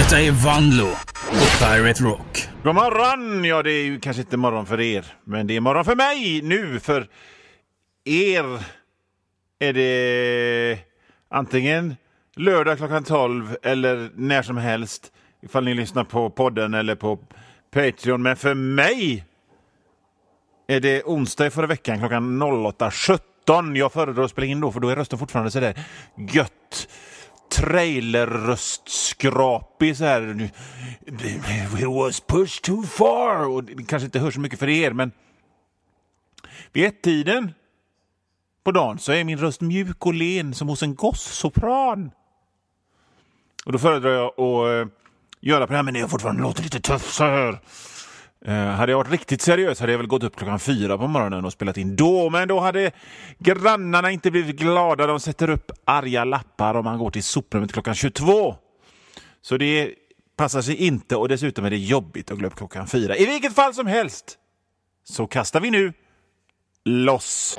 Detta är Vanlo på Pirate Rock. God morgon! Ja, det är ju kanske inte morgon för er, men det är morgon för mig nu. För er är det antingen lördag klockan 12 eller när som helst, ifall ni lyssnar på podden eller på Patreon. Men för mig är det onsdag förra veckan klockan 08.17. Jag föredrar att spela in då, för då är rösten fortfarande så där gött trailerröstskrapig så här. It was pushed too far. Och det kanske inte hörs så mycket för er, men vid ett-tiden på dagen så är min röst mjuk och len som hos en gossopran. Och då föredrar jag att göra programmen när jag fortfarande låter lite tuff så här. Hade jag varit riktigt seriös hade jag väl gått upp klockan 4 på morgonen och spelat in då. Men då hade grannarna inte blivit glada. De sätter upp arga lappar om man går till soprummet klockan 22. Så det passar sig inte, och dessutom är det jobbigt att gå upp klockan 4. I vilket fall som helst så kastar vi nu loss.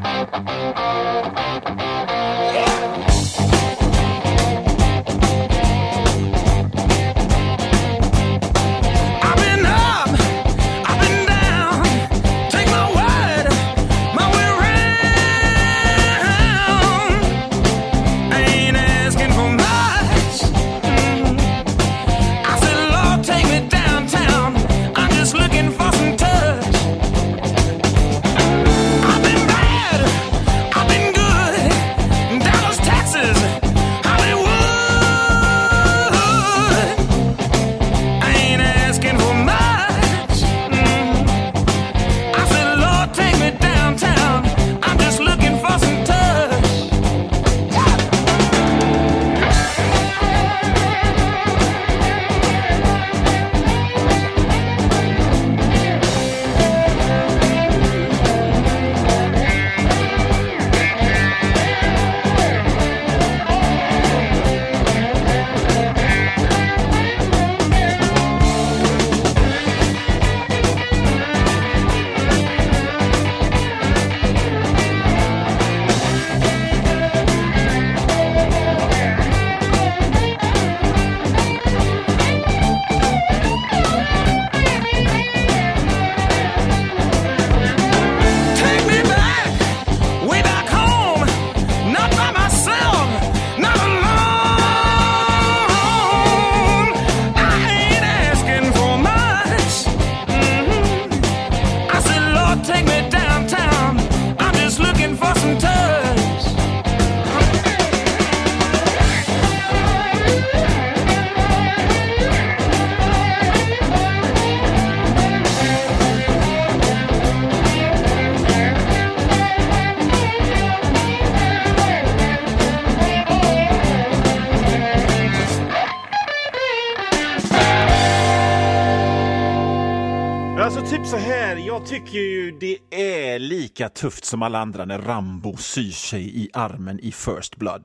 Jag tycker ju det är lika tufft som alla andra när Rambo syr sig i armen i First Blood.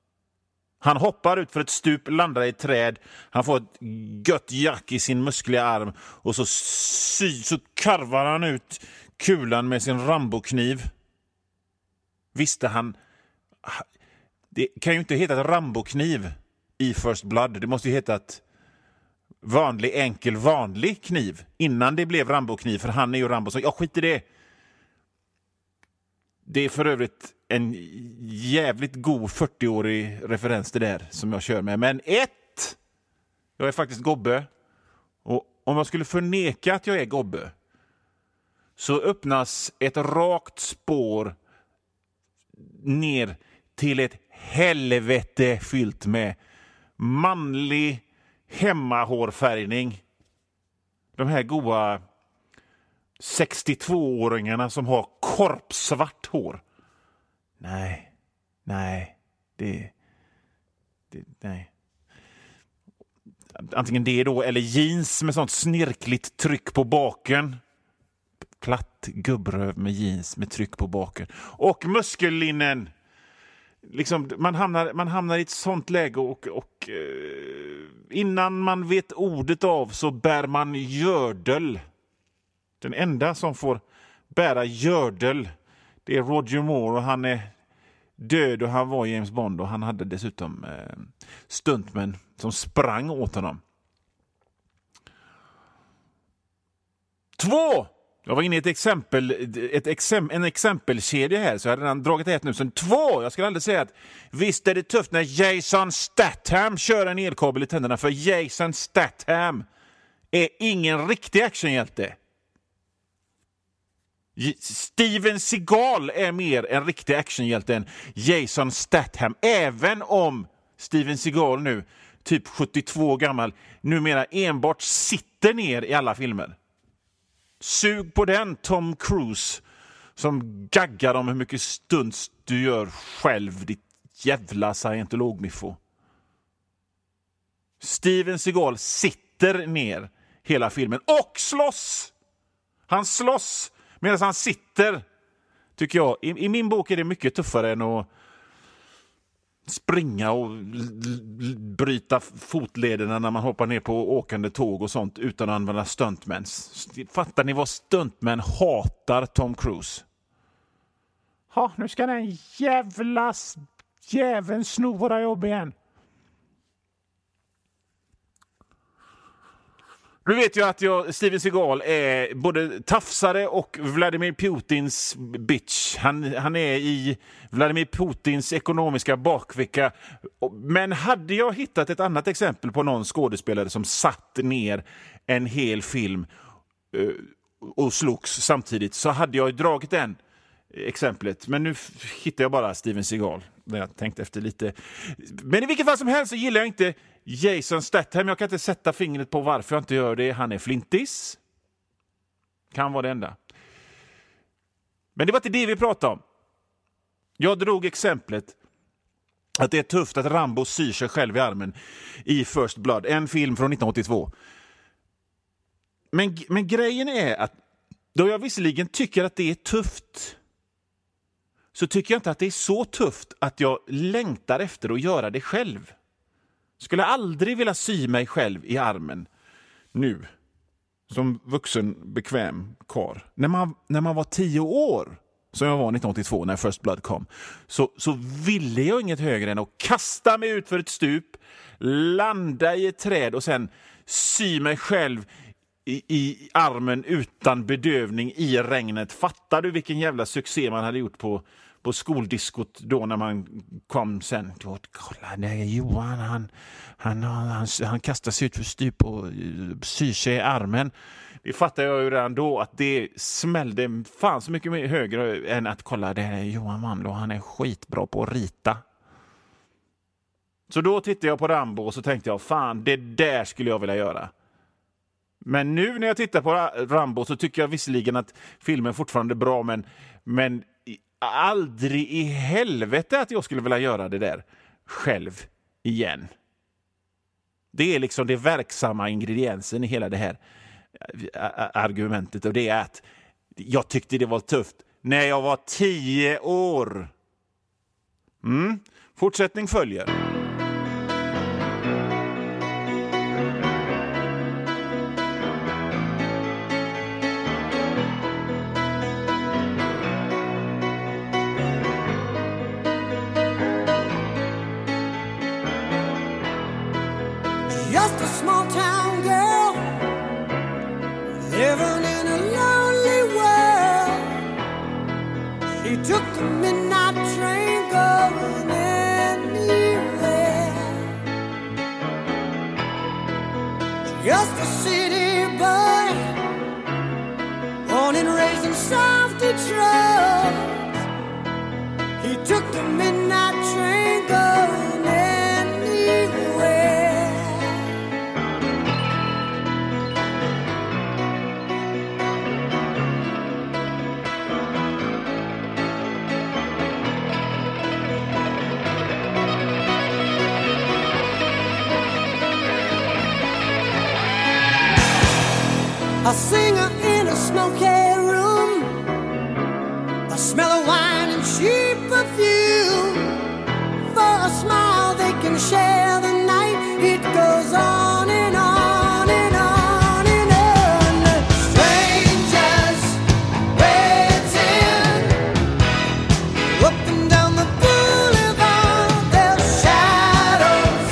Han hoppar ut för ett stup, landar i ett träd, han får ett gött jack i sin muskliga arm och så karvar han ut kulan med sin Rambo-kniv. Visste han... Det kan ju inte heta ett Rambo-kniv i First Blood, det måste ju heta ett vanlig kniv innan det blev Rambo-kniv, för han är ju Rambo, så jag skiter i det. Det är för övrigt en jävligt god 40-årig referens det där som jag kör med. Men jag är faktiskt gobbe, och om jag skulle förneka att jag är gobbe så öppnas ett rakt spår ner till ett helvete fyllt med manlig hemmahårfärgning. De här goa 62-åringarna som har korpsvart hår. Nej. Antingen det då, eller jeans med sånt snirkligt tryck på baken. Platt gubbröv med jeans med tryck på baken. Och muskellinnen. Liksom, man hamnar i ett sånt läge och innan man vet ordet av så bär man gördel. Den enda som får bära gördel, det är Roger Moore, och han är död och han var James Bond, och han hade dessutom stuntmän som sprang åt honom. 2. Jag var inne i en exempelkedja här, så jag hade redan dragit ett nu. Sen 2. Jag skulle aldrig säga att visst är det tufft när Jason Statham kör en elkabel i tänderna, för Jason Statham är ingen riktig actionhjälte. Steven Seagal är mer en riktig actionhjälte än Jason Statham, även om Steven Seagal nu, typ 72 gammal, numera enbart sitter ner i alla filmer. Sug på den, Tom Cruise, som gaggar om hur mycket stunts du gör själv, ditt jävla scientologmiffo. Steven Seagal sitter ner hela filmen och slåss. Han slåss medan han sitter, tycker jag. I min bok är det mycket tuffare än att springa och bryta fotlederna när man hoppar ner på åkande tåg och sånt utan att använda stuntmän. Fattar ni vad stuntmän hatar Tom Cruise? Ja, nu ska den jäveln sno våra jobb igen. Du vet ju att Steven Seagal är både tafsare och Vladimir Putins bitch. Han är i Vladimir Putins ekonomiska bakficka. Men hade jag hittat ett annat exempel på någon skådespelare som satt ner en hel film och slogs samtidigt, så hade jag dragit den exemplet. Men nu hittar jag bara Steven Seagal när jag tänkte efter lite. Men i vilket fall som helst så gillar jag inte Jason Statham. Jag kan inte sätta fingret på varför jag inte gör det. Han är flintis. Kan vara det enda. Men det var inte det vi pratade om. Jag drog exemplet att det är tufft att Rambo syr sig själv i armen i First Blood. En film från 1982. Men grejen är att då jag visserligen tycker att det är tufft, så tycker jag inte att det är så tufft att jag längtar efter att göra det själv. Skulle aldrig vilja sy mig själv i armen nu som vuxen bekväm karl. När man var 10 år, som jag var 1982 när First Blood kom, så ville jag inget högre än att kasta mig ut för ett stup, landa i ett träd och sen sy mig själv i armen utan bedövning i regnet. Fattar du vilken jävla succé man hade gjort på skoldiskot då när man kom sen? Kolla, nej, Johan han kastar sig ut för stup och syr sig i armen. Det fattar jag ju redan då, att det smällde fan så mycket mer högre än att kolla, det här är Johan Manlo, han är skitbra på att rita. Så då tittade jag på Rambo och så tänkte jag, fan, det där skulle jag vilja göra. Men nu när jag tittar på Rambo så tycker jag visserligen att filmen fortfarande är bra, men aldrig i helvete att jag skulle vilja göra det där själv igen. Det är liksom det verksamma ingrediensen i hela det här argumentet, och det är att jag tyckte det var tufft när jag var 10 år. Fortsättning följer. Just a small town girl living in a lonely world. She took the midnight train going anywhere. Just a city boy, born and raised in South Detroit. He took the midnight train going anywhere. A singer in a smoky room, a smell of wine and cheap perfume. For a smile they can share the night. It goes on and on and on and on. Strangers waiting up and down the boulevard. Their shadows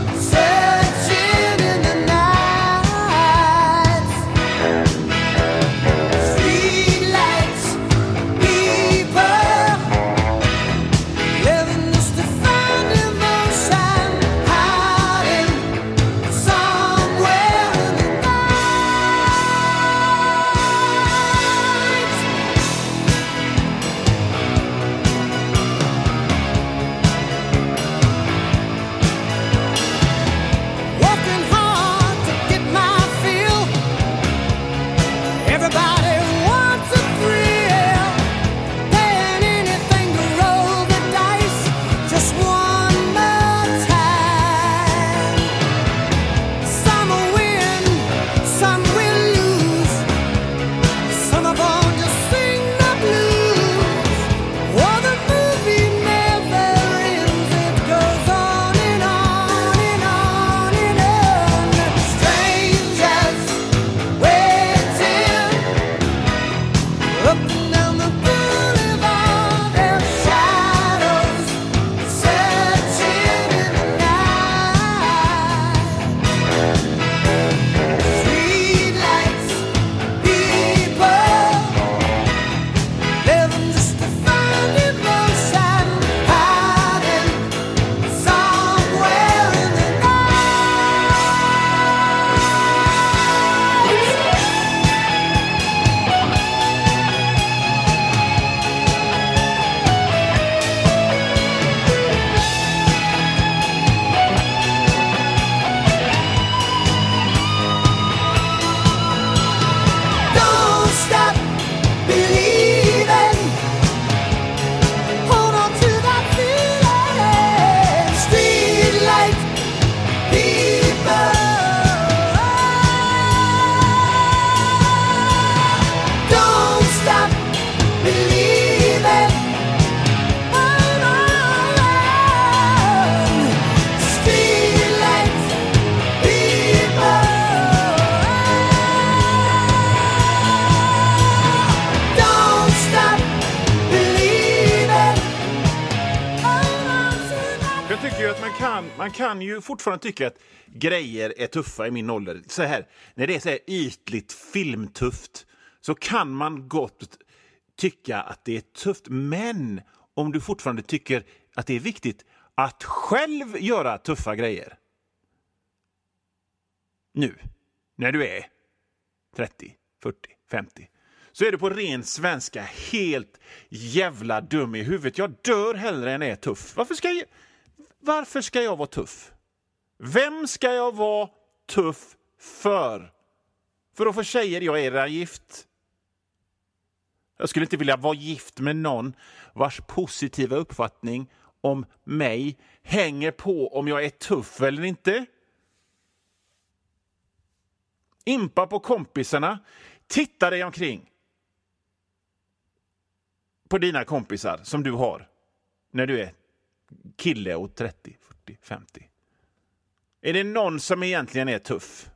searching in the night. att man kan ju fortfarande tycka att grejer är tuffa i min ålder. Så här, när det är så här ytligt filmtufft så kan man gott tycka att det är tufft. Men om du fortfarande tycker att det är viktigt att själv göra tuffa grejer. Nu, när du är 30, 40, 50. Så är du på ren svenska helt jävla dum i huvudet. Jag dör hellre än är tuff. Varför ska jag vara tuff? Vem ska jag vara tuff för? För att få tjejer, jag är gift. Jag skulle inte vilja vara gift med någon vars positiva uppfattning om mig hänger på om jag är tuff eller inte. Impa på kompisarna. Titta dig omkring. På dina kompisar som du har när du är kille och 30, 40, 50. Är det någon som egentligen är tuff?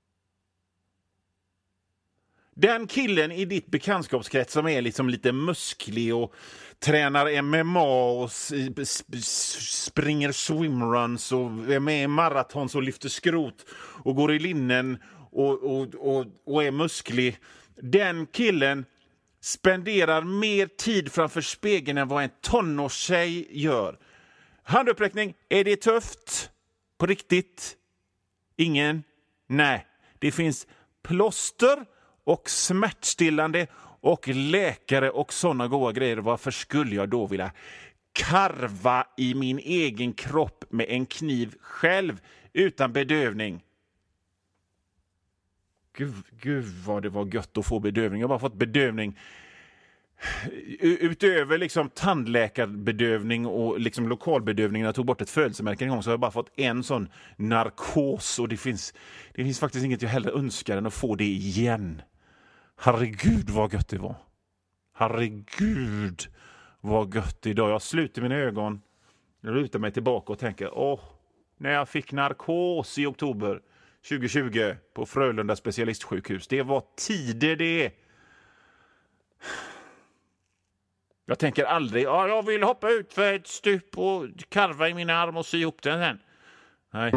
Den killen i ditt bekantskapskrets som är liksom lite musklig och tränar MMA och springer swimruns och är med i marathons och lyfter skrot och går i linnen och är musklig. Den killen spenderar mer tid framför spegeln än vad en tonårstjej gör. Handuppräckning, är det tufft? På riktigt? Ingen? Nej. Det finns plåster och smärtstillande och läkare och såna goda grejer. Varför skulle jag då vilja karva i min egen kropp med en kniv själv utan bedövning? Gud vad det var gött att få bedövning. Jag har bara fått bedövning utöver liksom tandläkarbedövning och liksom lokalbedövning. När jag tog bort ett födelsemärke en gång så har jag bara fått en sån narkos. Och det finns faktiskt inget jag hellre önskar än att få det igen. Herregud vad gött det var. Herregud vad gött idag. Jag sluter mina ögon, jag lutar mig tillbaka och tänker när jag fick narkos i oktober 2020 på Frölunda specialistsjukhus. Det var tider det. Jag tänker aldrig, jag vill hoppa ut för ett stup och karva i mina arm och sy ihop den sen. Nej.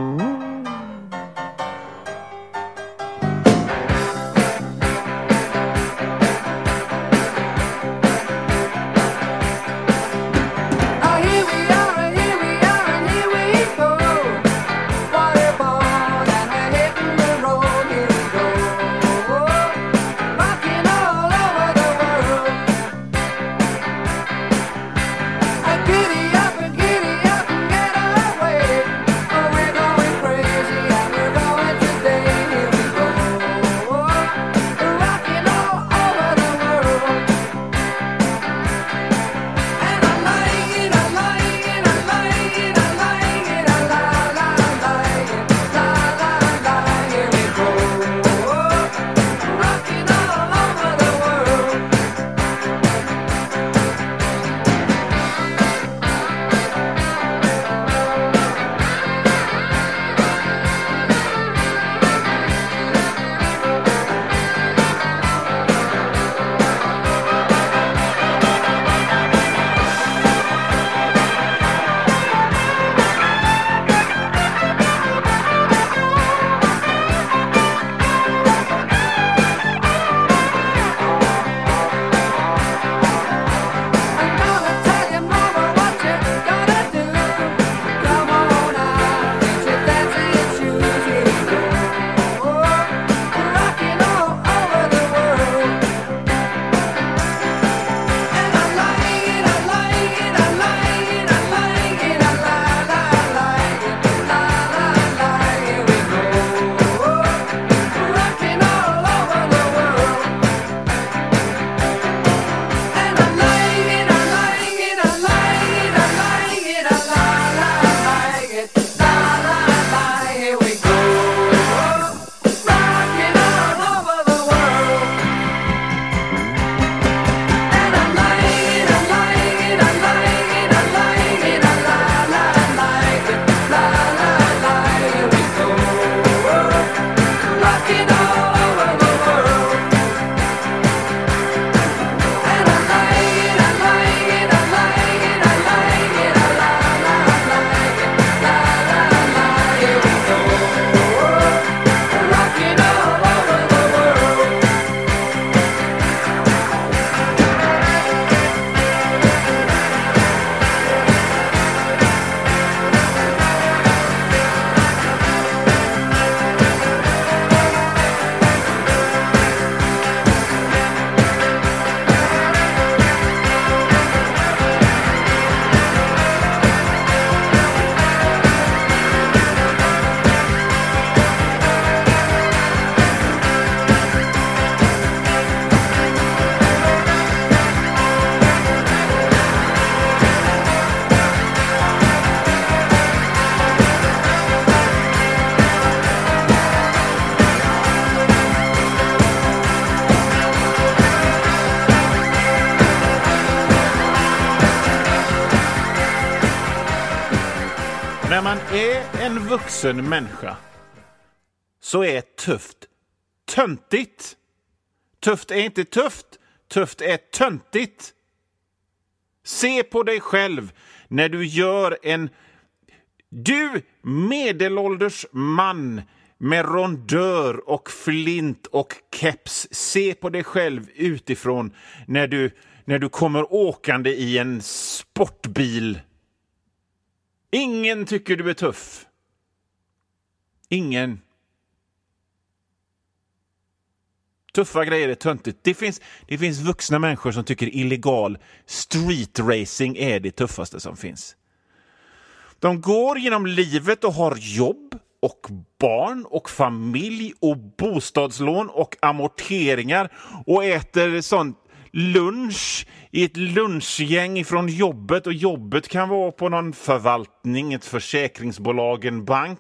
Giddy up and get away, or we're going crazy. När man är en vuxen människa så är tufft töntigt. Tufft är inte tufft. Tufft är töntigt. Se på dig själv när du gör en... Du, medelålders man med rondör och flint och keps. Se på dig själv utifrån när du kommer åkande i en sportbil. Ingen tycker du är tuff. Ingen. Tuffa grejer är töntigt. Det finns vuxna människor som tycker illegal street racing är det tuffaste som finns. De går genom livet och har jobb och barn och familj och bostadslån och amorteringar och äter sånt lunch i ett lunchgäng från jobbet, och jobbet kan vara på någon förvaltning, ett försäkringsbolag, en bank.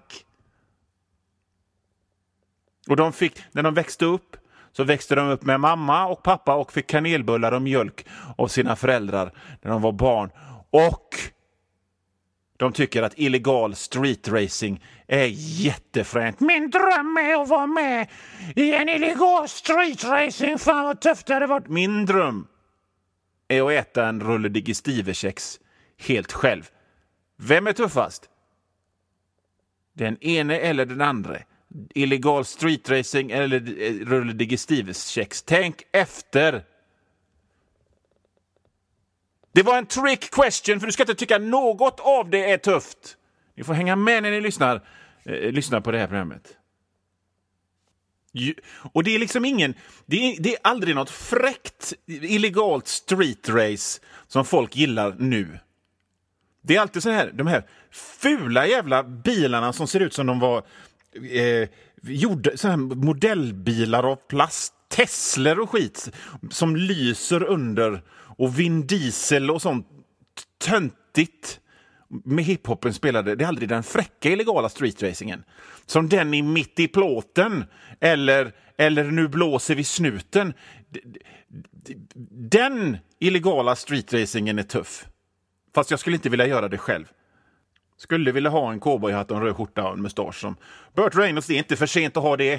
Och när de växte upp så växte de upp med mamma och pappa och fick kanelbullar och mjölk av sina föräldrar när de var barn. Och de tycker att illegal street racing är jättefränt. Min dröm är att vara med i en illegal street racing. Fan vad tufft det hade varit. Min dröm är att äta en rulle digestive-kex helt själv. Vem är tuffast? Den ene eller den andra? Illegal street racing eller rulle digestive-kex? Tänk efter. Det var en trick question, för du ska inte tycka något av det är tufft. Ni får hänga med när ni lyssnar på det här programmet. Och det är liksom det är aldrig något fräckt illegalt street race som folk gillar nu. Det är alltid så här, de här fula jävla bilarna som ser ut som de var gjorda, så här modellbilar av plast, Tesla och skit som lyser under, och Vin Diesel och sånt töntigt med hiphopen spelade. Det är aldrig den fräcka illegala streetracingen som den i Mitt i plåten eller Nu blåser vi snuten. Den illegala streetracingen är tuff. Fast jag skulle inte vilja göra det själv. Skulle vilja ha en cowboyhatt och en röd skjorta och en mustasch som Burt Reynolds. Det är inte för sent att ha det.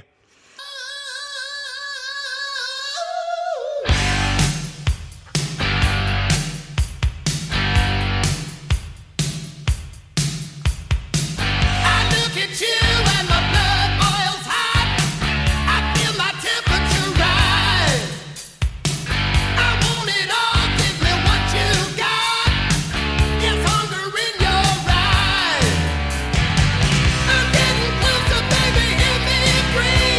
Free.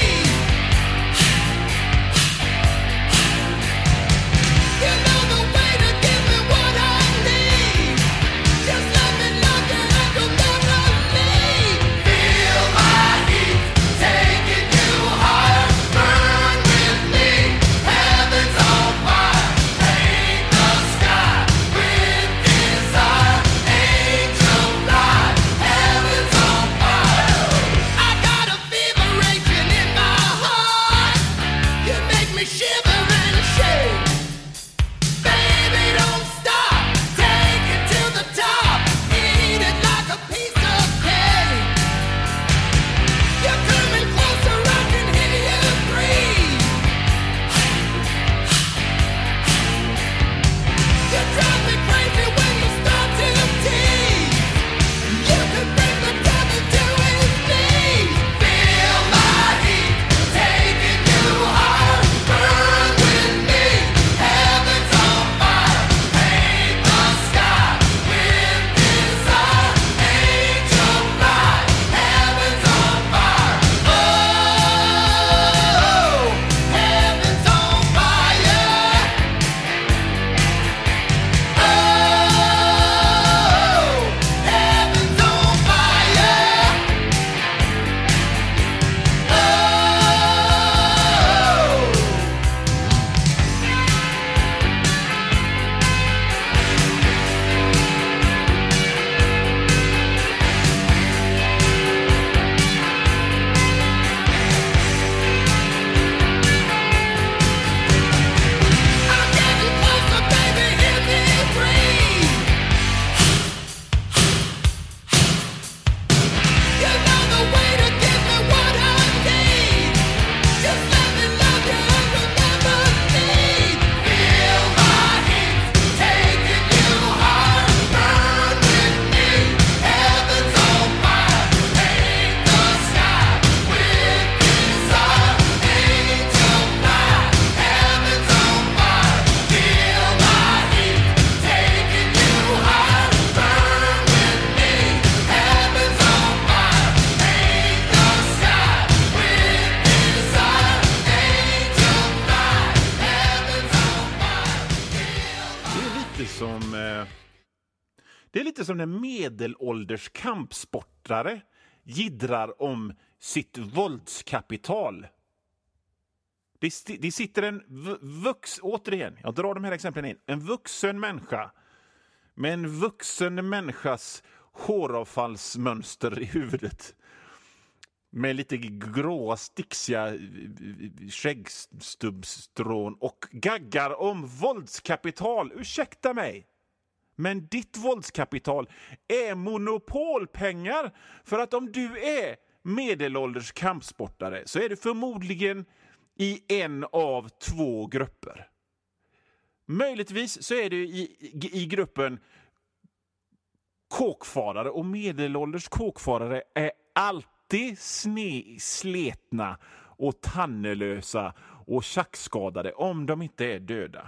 Det är lite som när medelålders kampsportare jiddrar om sitt våldskapital. Det sitter en återigen, jag drar de här exemplen in. En vuxen människa med en vuxen människas håravfallsmönster i huvudet. Med lite gråa, sticksiga skäggstubbstrån och gaggar om våldskapital. Ursäkta mig. Men ditt våldskapital är monopolpengar. För att om du är medelålders kampsportare så är det förmodligen i en av 2 grupper. Möjligtvis så är det i gruppen kåkfarare, och medelålders kåkfarare är alltid sletna och tannelösa och tjackskadade om de inte är döda.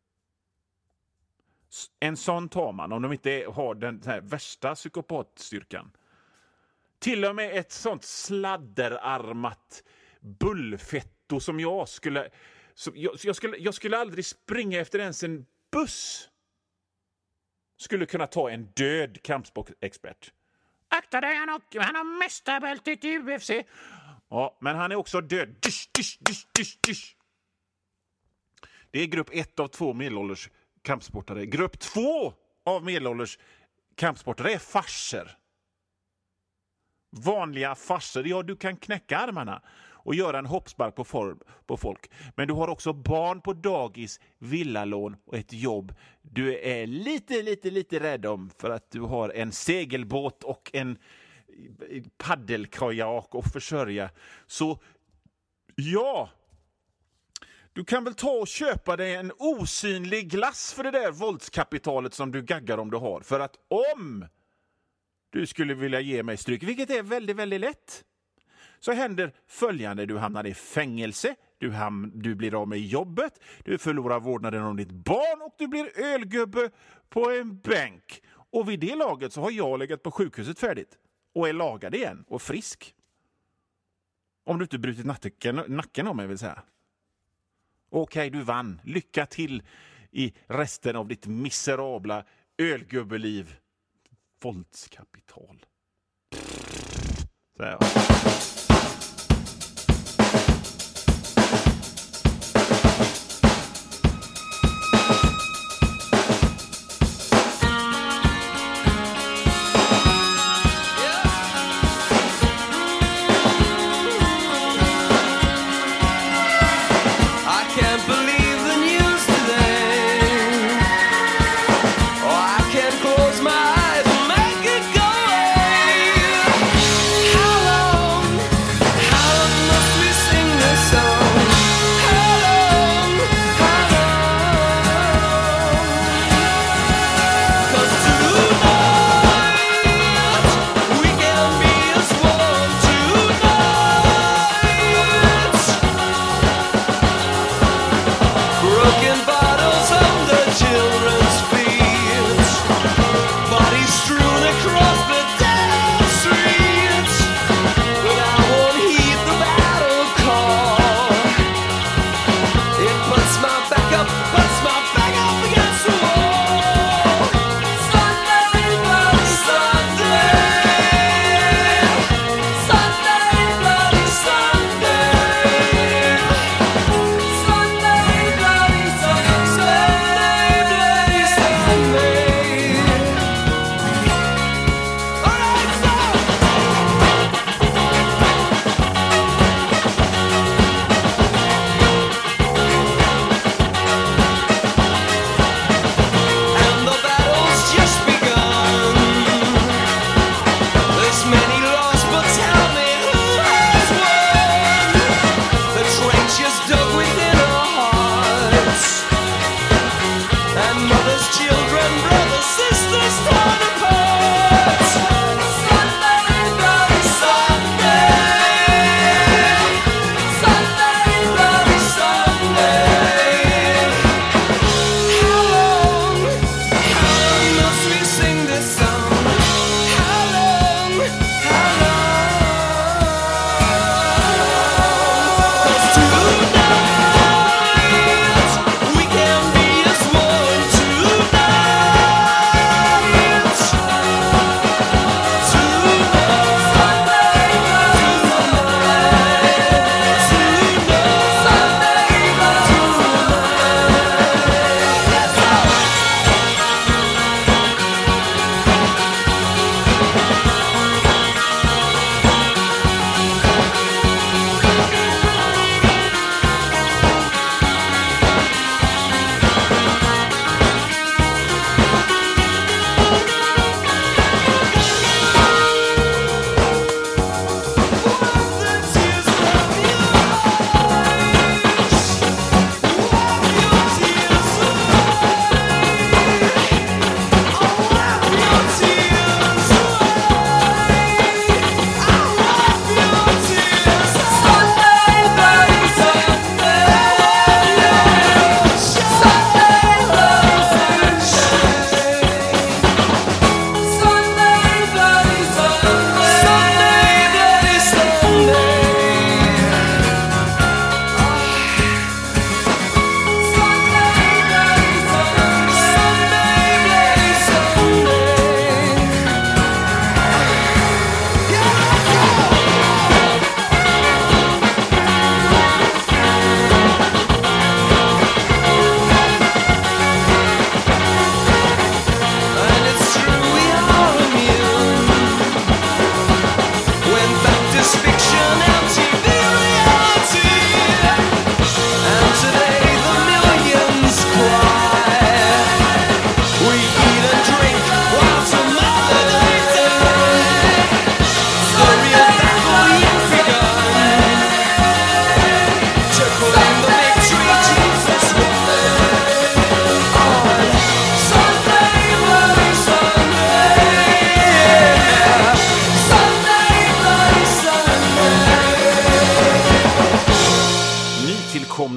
En sån tar man om de inte har den här värsta psykopatstyrkan. Till och med ett sånt sladderarmat bullfetto som jag skulle aldrig springa efter ens en buss. Skulle kunna ta en död kampsportexpert. Akta dig, han har mästarbältet i UFC. Ja, men han är också död. Dysch. Det är grupp 1 av 2 medelålders kampsportare. Grupp 2 av medelålders kampsportare är farser. Vanliga farser. Ja, du kan knäcka armarna och göra en hoppspark på folk. Men du har också barn på dagis, villalån och ett jobb du är lite rädd om för att du har en segelbåt och en paddelkajak att försörja. Så ja, du kan väl ta och köpa dig en osynlig glass för det där våldskapitalet som du gaggar om du har. För att om du skulle vilja ge mig stryk, vilket är väldigt, väldigt lätt, så händer följande. Du hamnar i fängelse, du blir av med jobbet, du förlorar vårdnaden om ditt barn och du blir ölgubbe på en bänk. Och vid det laget så har jag legat på sjukhuset färdigt och är lagad igen och frisk. Om du inte brutit nacken om mig, vill säga. Okej, du vann. Lycka till i resten av ditt miserabla ölgubbeliv. Våldskapital. Så här.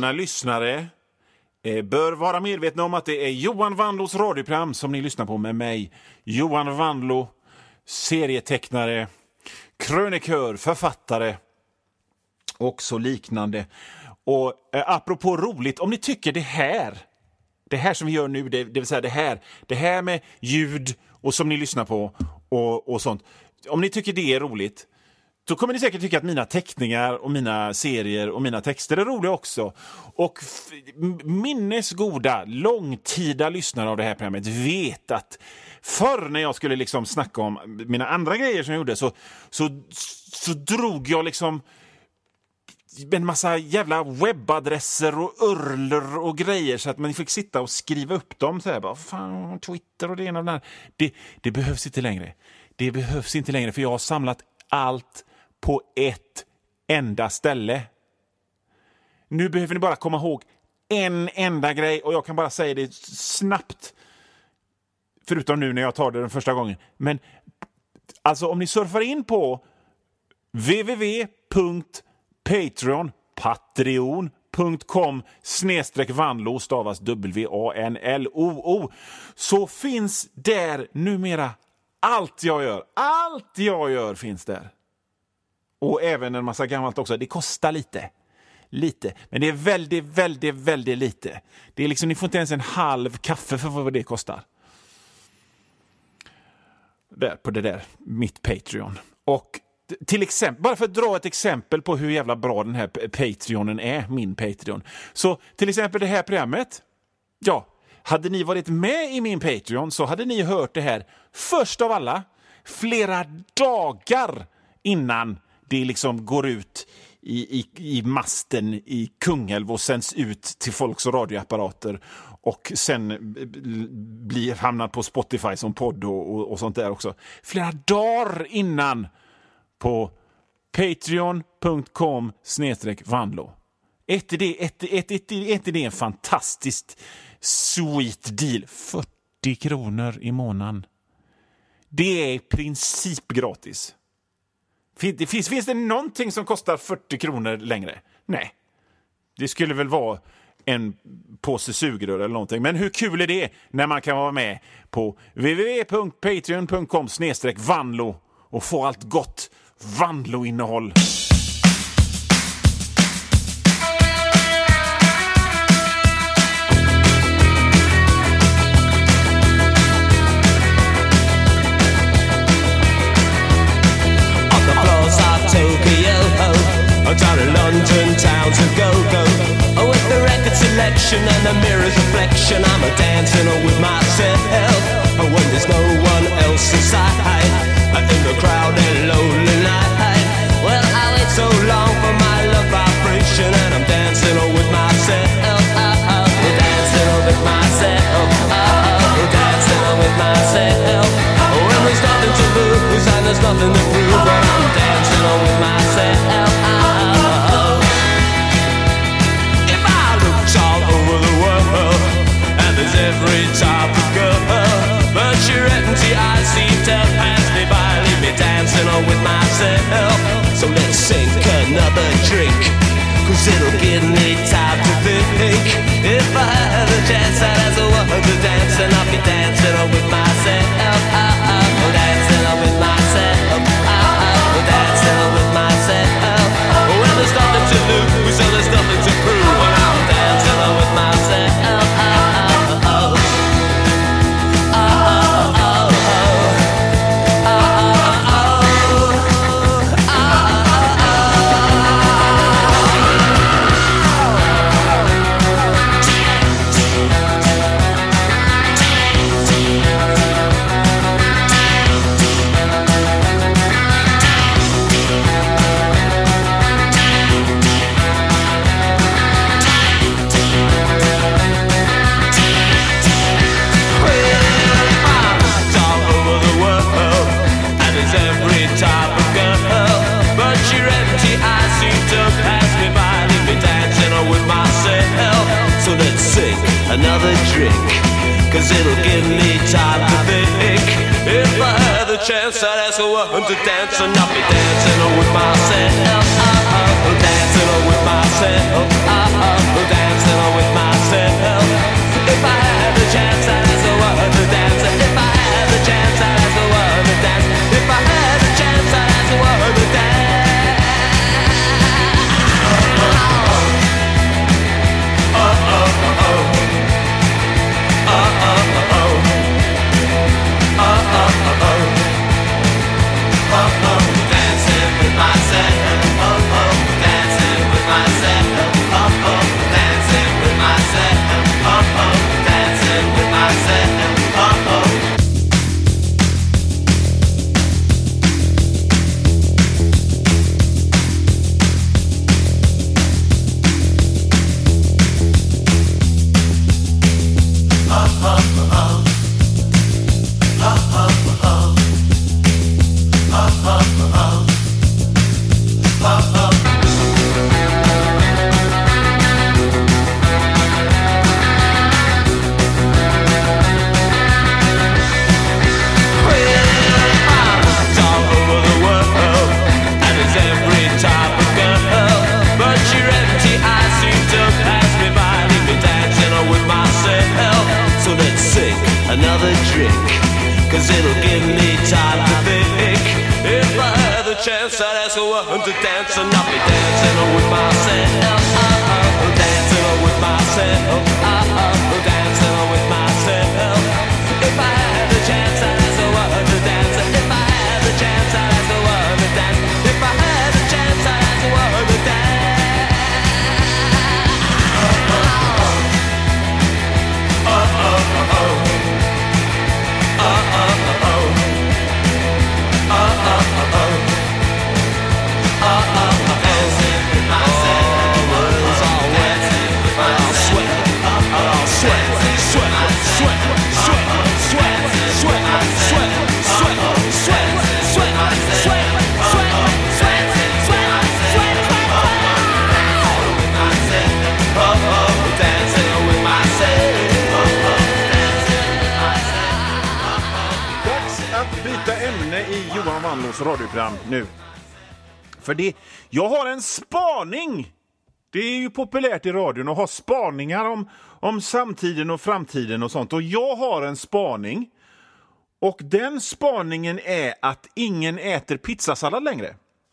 mina lyssnare bör vara medvetna om att det är Johan Wanlås radioprogram som ni lyssnar på med mig. Johan Wanlå, serietecknare, krönikör, författare och så liknande. Och apropå roligt, om ni tycker det här som vi gör nu, det vill säga det här med ljud och som ni lyssnar på och sånt. Om ni tycker det är roligt, då kommer ni säkert tycka att mina teckningar och mina serier och mina texter är roliga också. Och minnesgoda, långtida lyssnare av det här programmet vet att förr när jag skulle liksom snacka om mina andra grejer som jag gjorde så drog jag liksom en massa jävla webbadresser och urler och grejer så att man fick sitta och skriva upp dem så här, bara fan, Twitter och det ena och det där. Det behövs inte längre. Det behövs inte längre, för jag har samlat allt på ett enda ställe. Nu behöver ni bara komma ihåg en enda grej, och jag kan bara säga det snabbt, förutom nu när jag tar det den första gången. Men alltså om ni surfar in på patreon.com/Wanlå stavas WANLOO, så finns där numera allt jag gör finns där. Och även en massa gammalt också. Det kostar lite. Men det är väldigt, väldigt, väldigt lite. Det är liksom, ni får inte ens en halv kaffe för vad det kostar. Där på det där, mitt Patreon. Och till exempel, bara för att dra ett exempel på hur jävla bra den här Patreonen är, min Patreon. Så till exempel det här programmet, ja, hade ni varit med i min Patreon så hade ni hört det här först av alla, flera dagar innan det liksom går ut i masten i Kungälv och sänds ut till folks radioapparater och sen hamnar på Spotify som podd och sånt där också. Flera dagar innan på patreon.com/Wanlå. Är inte det en fantastiskt sweet deal? 40 kronor i månaden. Det är i princip gratis. Finns det någonting som kostar 40 kronor längre? Nej. Det skulle väl vara en påse sugrör eller någonting. Men hur kul är det när man kan vara med på www.patreon.com/Wanlå och få allt gott Wanlå-innehåll. Down in London town to go with the record selection and the mirror's reflection, I'm a dancing with myself. When there's no one else inside, in the crowded lonely night. Well, I wait so long for my love vibration, and I'm dancing with myself. Dancing with myself. Dancing with myself. When there's nothing to lose and there's nothing to prove, but I'm dancing with myself. Every type of girl, but your empty eyes seem to pass me by, leave me dancing on with myself. So let's sink another drink, 'cause it'll give me time to think. If I had a chance, I'd ask a woman to dance, and I'll be dancing on with myself. Dancing on with myself. Dancing on with myself. Well, there's nothing to lose, so there's nothing to prove, when I'm dancing on with myself. Another drink, 'cause it'll give me time to think. If I had the chance, I'd ask a woman to dance, and I'll be dancing with myself. Dancing with myself. Dancing I go on to dancing, I'll be dancing with myself. Dancing with myself. Dancing with myself. If I had the chance, I'd go on to dance. If I had the chance, I'd go on to dance. If I had the chance, I'd go on to dance. Johan Wanlås radioprogram nu. För det, jag har en spaning. Det är ju populärt i radion att ha spaningar om samtiden och framtiden och sånt. Och jag har en spaning. Och den spaningen är att ingen äter pizzasallad längre.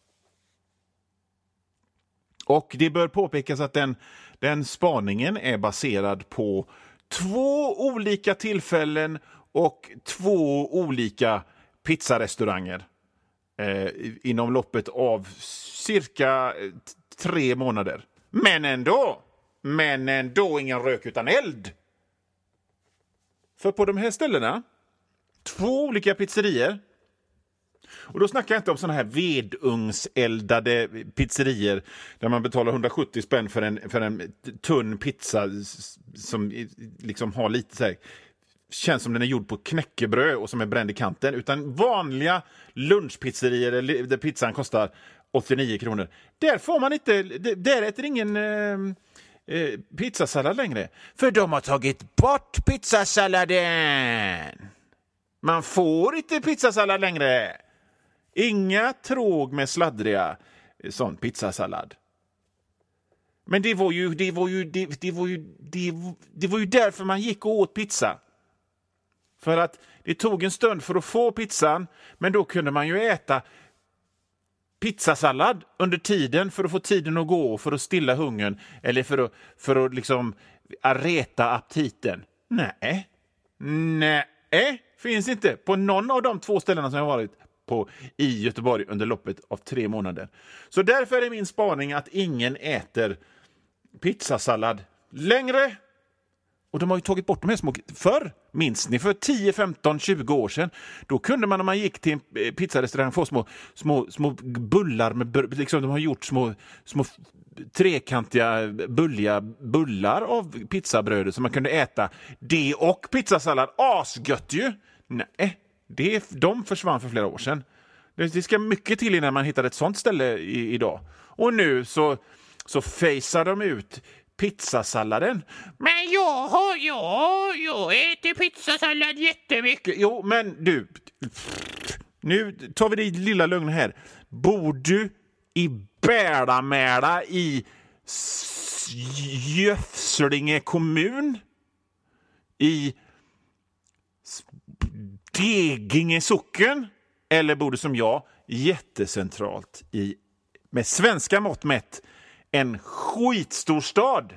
Och det bör påpekas att den spaningen är baserad på 2 olika tillfällen och 2 olika pizzarestauranger inom loppet av cirka 3 månader. Men ändå ingen rök utan eld. För på de här ställena 2 olika pizzerier. Och då snackar jag inte om såna här vedungseldade pizzerier där man betalar 170 spänn för en tunn pizza som liksom har lite så här, känns som den är gjord på knäckebröd och som är bränd i kanten, utan vanliga lunchpizzerier där pizzan kostar 89 kronor. Där får man inte, där äter ingen pizzasallad längre. För de har tagit bort pizzasalladen. Man får inte pizzasallad längre. Inga tråg med sladdriga sån pizzasallad. Men det var ju därför man gick och åt pizza. För att det tog en stund för att få pizzan, men då kunde man ju äta pizzasallad under tiden för att få tiden att gå, för att stilla hungern eller för att liksom reta aptiten. Nej, finns inte på någon av de 2 ställena som jag har varit på i Göteborg under loppet av 3 månader. Så därför är min spaning att ingen äter pizzasallad längre. Och de har ju tagit bort de här små. Förr, minns ni, för 10, 15, 20 år sedan, då kunde man när man gick till en pizzarestaurang få små bullar med, liksom de har gjort små trekantiga bulliga bullar av pizzabrödet som man kunde äta. Det och pizzasallad, asgött ju. Nej, de försvann för flera år sedan. Det ska mycket till innan man hittar ett sånt ställe idag. Och nu så facear de ut pizzasalladen. Men jag äter pizzasallad jättemycket. Jo, men du, nu tar vi det lilla lugn här. Bor du i Bälamäla i Göfslinge kommun? I Deginge socken? Eller bor du som jag jättecentralt i, med svenska mått mätt, en skitstor stad?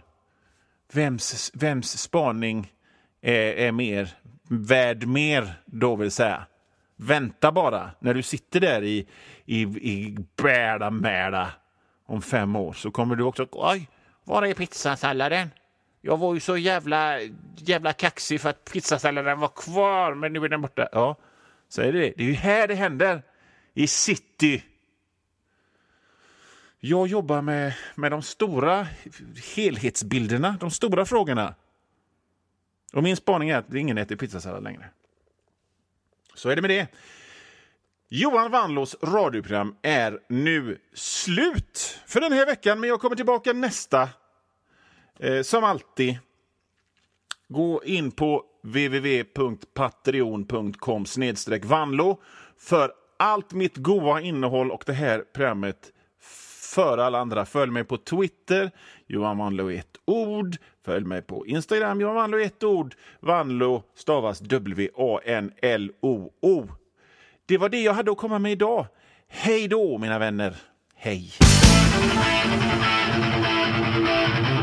Vems spaning är mer värd mer då, vill säga? Vänta bara, när du sitter där i Bälamäla om 5 år så kommer du också, oj, var är pizzasalladen? Jag var ju så jävla kaxig för att pizzasalladen var kvar, men nu är den borta. Ja, så är det. Det är ju här det händer. I city. Jag jobbar med de stora helhetsbilderna, de stora frågorna. Och min spaning är att ingen äter pizzasallad längre. Så är det med det. Johan Wanlås radioprogram är nu slut för den här veckan, men jag kommer tillbaka nästa. Som alltid, gå in på www.patreon.com/Vanlo för allt mitt goda innehåll och det här programmet för alla andra. Följ mig på Twitter, Johan Wanlo 1 ord. Följ mig på Instagram, Johan Wanlo 1 ord. Wanlo stavas W-A-N-L-O-O. Det var det jag hade att komma med idag. Hej då mina vänner. Hej.